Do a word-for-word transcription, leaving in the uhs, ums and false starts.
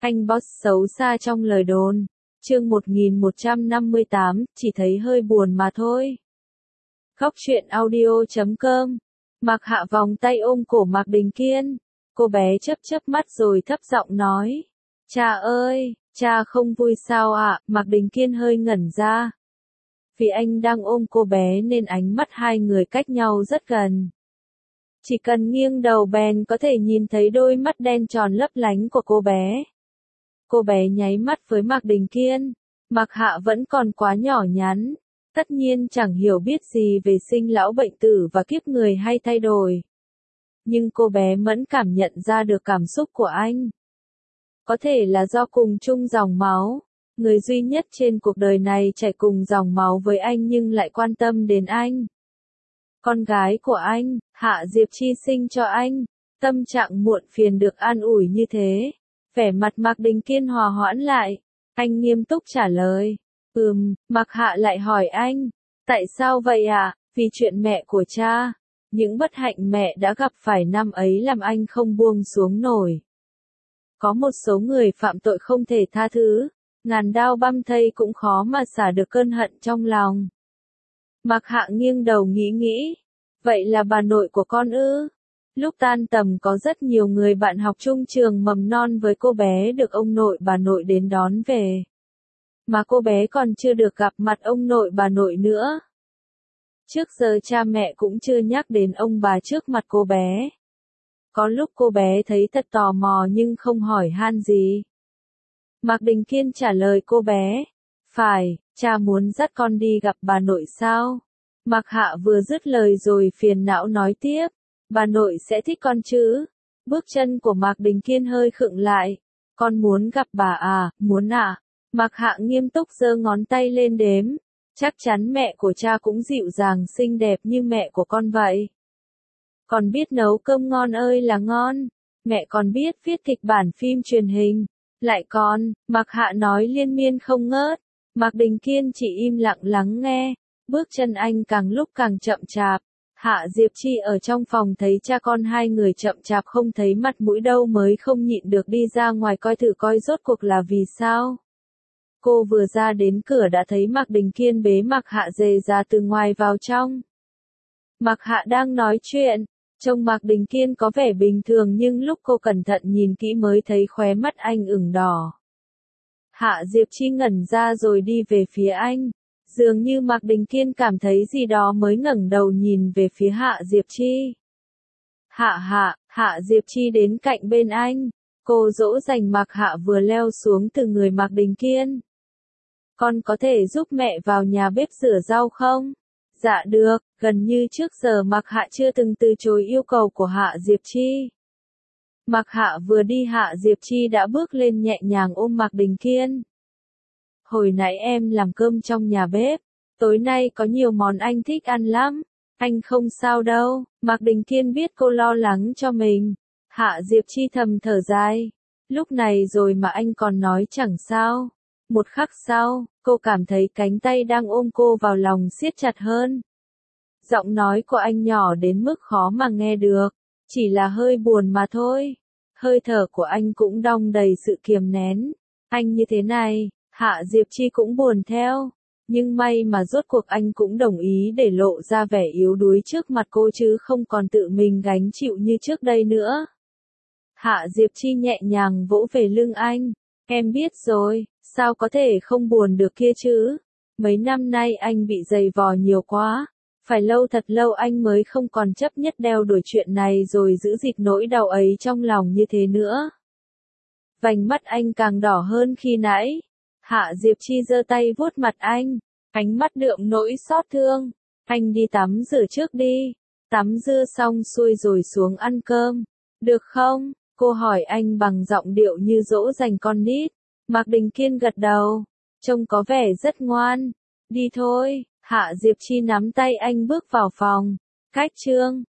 Anh boss xấu xa trong lời đồn. Chương một nghìn một trăm năm mươi tám, chỉ thấy hơi buồn mà thôi. Góc truyện audio chấm com. Mạc Hạ vòng tay ôm cổ Mạc Đình Kiên. Cô bé chớp chớp mắt rồi thấp giọng nói. Cha ơi, cha không vui sao ạ? Mạc Đình Kiên hơi ngẩn ra. Vì anh đang ôm cô bé nên ánh mắt hai người cách nhau rất gần. Chỉ cần nghiêng đầu bèn có thể nhìn thấy đôi mắt đen tròn lấp lánh của cô bé. Cô bé nháy mắt với Mạc Đình Kiên. Mạc Hạ vẫn còn quá nhỏ nhắn. Tất nhiên chẳng hiểu biết gì về sinh lão bệnh tử và kiếp người hay thay đổi. Nhưng cô bé mẫn cảm nhận ra được cảm xúc của anh. Có thể là do cùng chung dòng máu. Người duy nhất trên cuộc đời này chảy cùng dòng máu với anh nhưng lại quan tâm đến anh. Con gái của anh, Hạ Diệp Chi sinh cho anh. Tâm trạng muộn phiền được an ủi như thế. Vẻ mặt Mạc Đình Kiên hòa hoãn lại. Anh nghiêm túc trả lời. Ừm, Mạc Hạ lại hỏi anh. Tại sao vậy ạ? À? Vì chuyện mẹ của cha. Những bất hạnh mẹ đã gặp phải năm ấy làm anh không buông xuống nổi. Có một số người phạm tội không thể tha thứ. Ngàn đao băm thây cũng khó mà xả được cơn hận trong lòng. Mạc Hạ nghiêng đầu nghĩ nghĩ. Vậy là bà nội của con ư? Lúc tan tầm có rất nhiều người bạn học chung trường mầm non với cô bé được ông nội bà nội đến đón về. Mà cô bé còn chưa được gặp mặt ông nội bà nội nữa. Trước giờ cha mẹ cũng chưa nhắc đến ông bà trước mặt cô bé. Có lúc cô bé thấy thật tò mò nhưng không hỏi han gì. Mạc Đình Kiên trả lời cô bé. Phải, cha muốn dắt con đi gặp bà nội sao? Mạc Hạ vừa dứt lời rồi phiền não nói tiếp. Bà nội sẽ thích con chứ? Bước chân của Mạc Đình Kiên hơi khựng lại. Con muốn gặp bà à, muốn ạ? À? Mạc Hạ nghiêm túc giơ ngón tay lên đếm. Chắc chắn mẹ của cha cũng dịu dàng xinh đẹp như mẹ của con vậy. Còn biết nấu cơm ngon ơi là ngon. Mẹ còn biết viết kịch bản phim truyền hình. Lại còn, Mạc Hạ nói liên miên không ngớt. Mạc Đình Kiên chỉ im lặng lắng nghe. Bước chân anh càng lúc càng chậm chạp. Hạ Diệp Chi ở trong phòng thấy cha con hai người chậm chạp không thấy mặt mũi đâu mới không nhịn được đi ra ngoài coi thử coi rốt cuộc là vì sao. Cô vừa ra đến cửa đã thấy Mạc Đình Kiên bế Mạc Hạ dề ra từ ngoài vào trong. Mạc Hạ đang nói chuyện, trông Mạc Đình Kiên có vẻ bình thường nhưng lúc cô cẩn thận nhìn kỹ mới thấy khóe mắt anh ửng đỏ. Hạ Diệp Chi ngẩn ra rồi đi về phía anh. Dường như Mạc Đình Kiên cảm thấy gì đó mới ngẩng đầu nhìn về phía Hạ Diệp Chi. Hạ Hạ, Hạ Diệp Chi đến cạnh bên anh. Cô dỗ dành Mạc Hạ vừa leo xuống từ người Mạc Đình Kiên. Con có thể giúp mẹ vào nhà bếp rửa rau không? Dạ được, gần như trước giờ Mạc Hạ chưa từng từ chối yêu cầu của Hạ Diệp Chi. Mạc Hạ vừa đi Hạ Diệp Chi đã bước lên nhẹ nhàng ôm Mạc Đình Kiên. Hồi nãy em làm cơm trong nhà bếp, tối nay có nhiều món anh thích ăn lắm, anh không sao đâu. Mạc Đình Kiên biết cô lo lắng cho mình. Hạ Diệp Chi thầm thở dài, lúc này rồi mà anh còn nói chẳng sao. Một khắc sau, cô cảm thấy cánh tay đang ôm cô vào lòng siết chặt hơn. Giọng nói của anh nhỏ đến mức khó mà nghe được, chỉ là hơi buồn mà thôi. Hơi thở của anh cũng đong đầy sự kiềm nén. Anh như thế này, Hạ Diệp Chi cũng buồn theo, nhưng may mà rốt cuộc anh cũng đồng ý để lộ ra vẻ yếu đuối trước mặt cô chứ không còn tự mình gánh chịu như trước đây nữa. Hạ Diệp Chi nhẹ nhàng vỗ về lưng anh, em biết rồi, sao có thể không buồn được kia chứ? Mấy năm nay anh bị dày vò nhiều quá, phải lâu thật lâu anh mới không còn chấp nhất đeo đuổi chuyện này rồi giữ gìn nỗi đau ấy trong lòng như thế nữa. Vành mắt anh càng đỏ hơn khi nãy. Hạ Diệp Chi giơ tay vuốt mặt anh, ánh mắt đượm nỗi xót thương. Anh đi tắm rửa trước đi. Tắm rửa xong xuôi rồi xuống ăn cơm. Được không? Cô hỏi anh bằng giọng điệu như dỗ dành con nít. Mạc Đình Kiên gật đầu. Trông có vẻ rất ngoan. Đi thôi. Hạ Diệp Chi nắm tay anh bước vào phòng. Cách chương.